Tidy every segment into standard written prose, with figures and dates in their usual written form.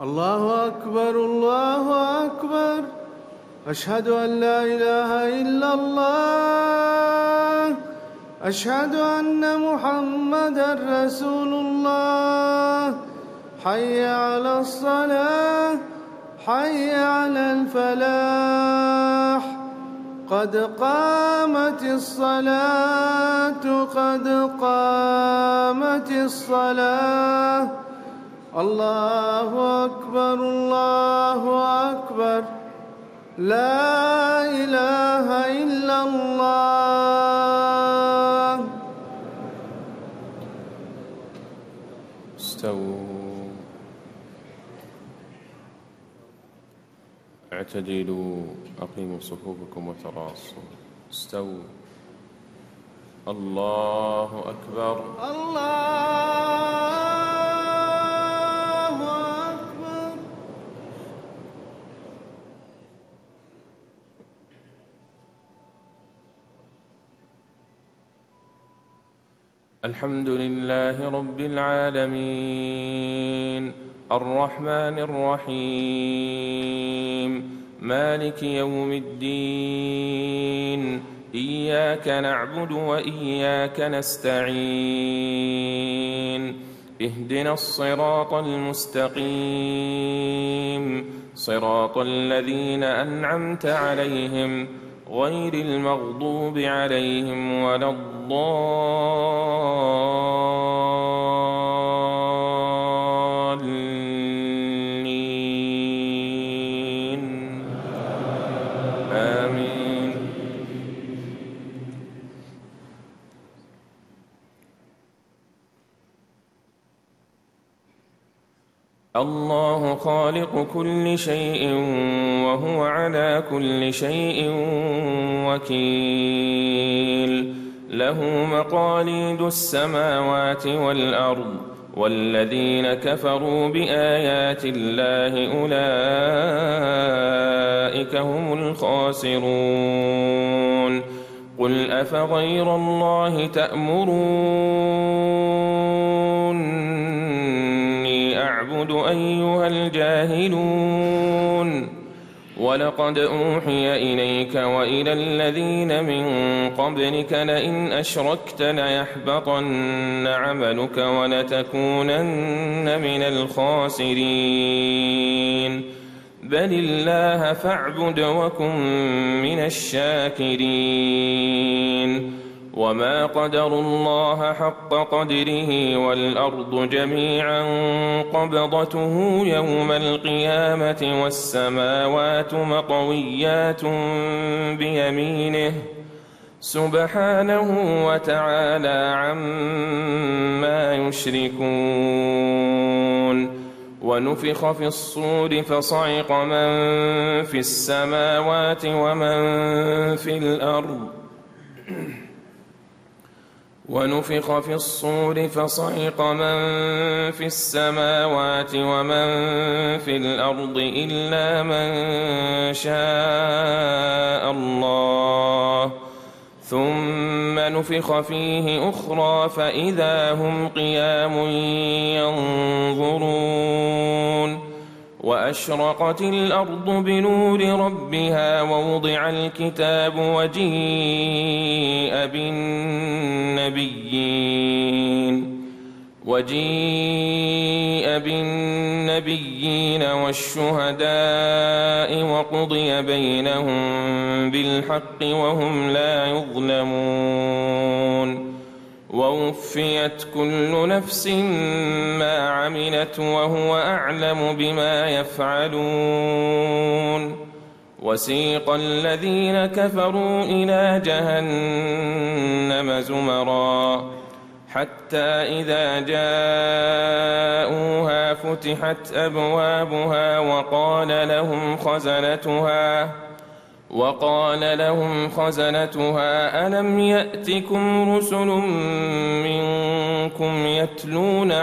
الله أكبر الله أكبر. أشهد أن لا إله إلا الله. أشهد أن محمدًا رسول الله. حي على الصلاة حي على الفلاح. قد قامت الصلاة قد قامت الصلاة. الله أكبر الله أكبر. لا إله إلا الله. استووا، اعتدلوا، أقيموا صفوفكم وتراصوا. استووا. الله أكبر الله أكبر. الحمد لله رب العالمين، الرحمن الرحيم، مالك يوم الدين. إياك نعبد وإياك نستعين. اهدنا الصراط المستقيم، صراط الذين أنعمت عليهم غير المغضوب عليهم ولا الضالين. آمين. الله خالق كل شيء وهو على كل شيء وكيل. له مقاليد السماوات والأرض، والذين كفروا بآيات الله أولئك هم الخاسرون. قل أفغير الله تأمروني أعبد أيها الجاهلون؟ ولقد أوحي إليك وإلى الذين من قبلك لئن أشركت ليحبطن عملك ولتكونن من الخاسرين. بل الله فاعبد وكن من الشاكرين. وما قدروا الله حق قدره، والأرض جميعا قبضته يوم القيامة والسماوات مطويات بيمينه سبحانه وتعالى عما يشركون. ونفخ في الصور فصعق من في السماوات ومن في الأرض ونفخ في الصور فصعق من في السماوات ومن في الأرض إلا من شاء الله، ثم نفخ فيه أخرى فإذا هم قيام ينظرون. وأشرقت الأرض بنور ربها ووضع الكتاب وجيء بالنبيين والشهداء وقضي بينهم بالحق وهم لا يظلمون. ووفيت كل نفس ما عملت وهو أعلم بما يفعلون. وسيق الذين كفروا إلى جهنم زمرا حتى إذا جاءوها فتحت أبوابها وقال لهم خزنتها ألم يأتكم رسل منكم يتلون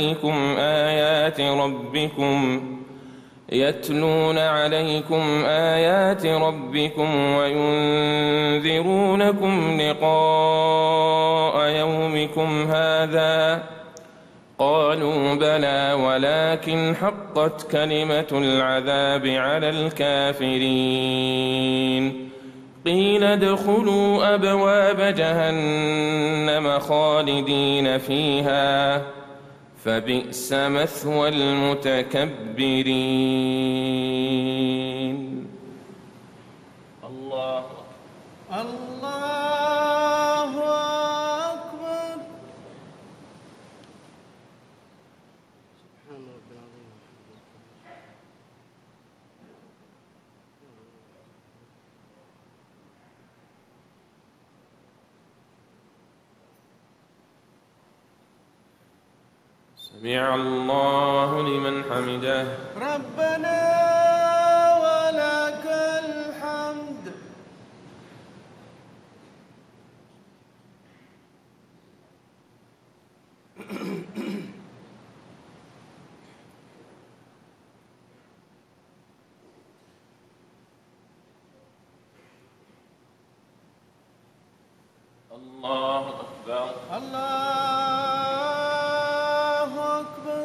عليكم آيات ربكم وينذرونكم لقاء يومكم هذا قالوا بلى ولكن حقت كلمة العذاب على الكافرين قيل ادخلوا أبواب جهنم خالدين فيها فبئس مثوى المتكبرين. الله الله أكبر. سبحان ربي العظيم. سمع الله لمن حمده. ربنا ولك الحمد. الله أكبر. الله أكبر.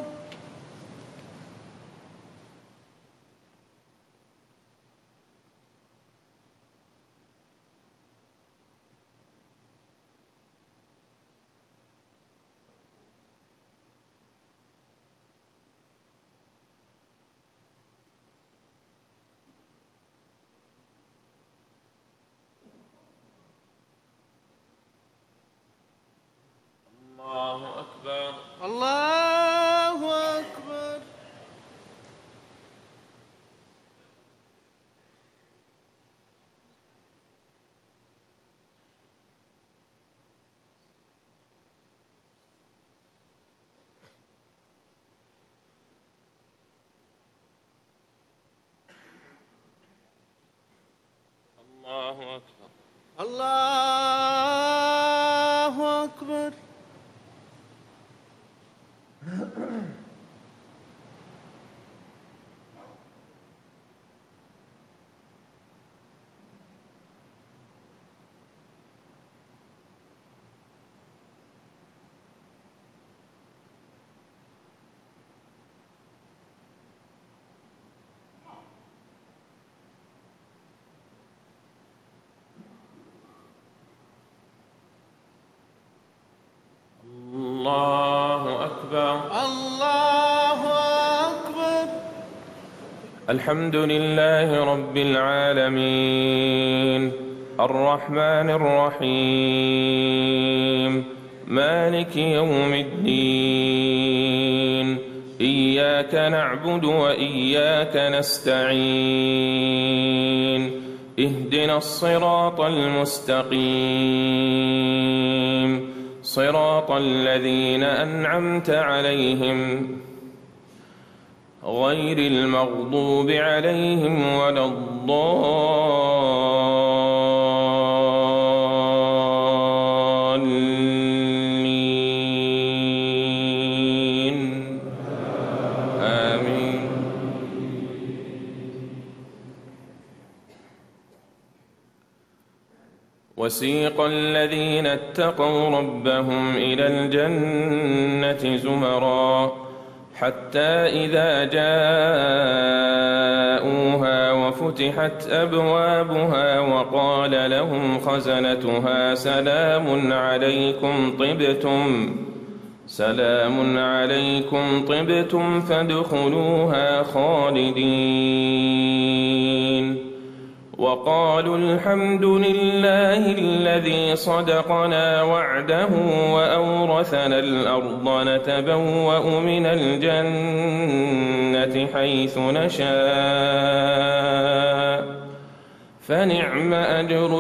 الله أكبر. الله أكبر. الله أكبر. الله أكبر. الله أكبر. الله أكبر. الحمد لله رب العالمين الرحمن الرحيم مالك يوم الدين إياك نعبد وإياك نستعين اهدنا الصراط المستقيم صراط الذين أنعمت عليهم غير المغضوب عليهم ولا الضالين آمين. وسيق الذين اتقوا ربهم إلى الجنة زمرًا حتى إذا جاءوها وفتحت أبوابها وقال لهم خزنتها سلام عليكم طبتم فادخلوها خالدين وقالوا الحمد لله الذي صدقنا وعده وأورثنا الأرض نتبوأ من الجنة حيث نشاء فنعم أجر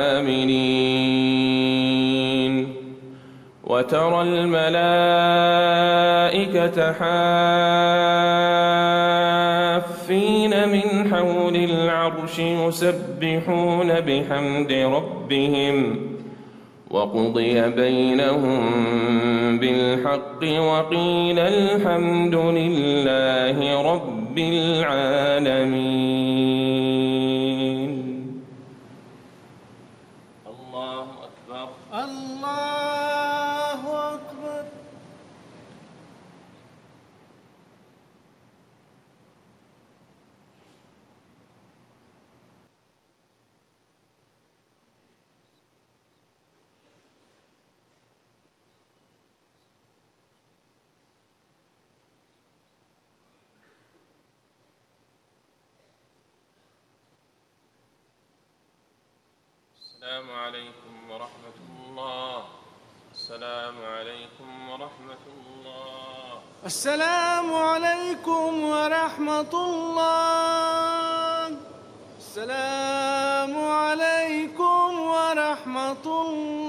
العاملين. وترى الملائكة حافين من حول العرش يسبحون بحمد ربهم وقضي بينهم بالحق وقيل الحمد لله رب العالمين. الله أكبر. الله أكبر. السلام عليكم ورحمة الله. السلام عليكم ورحمة الله. السلام عليكم ورحمة الله. السلام عليكم ورحمة الله.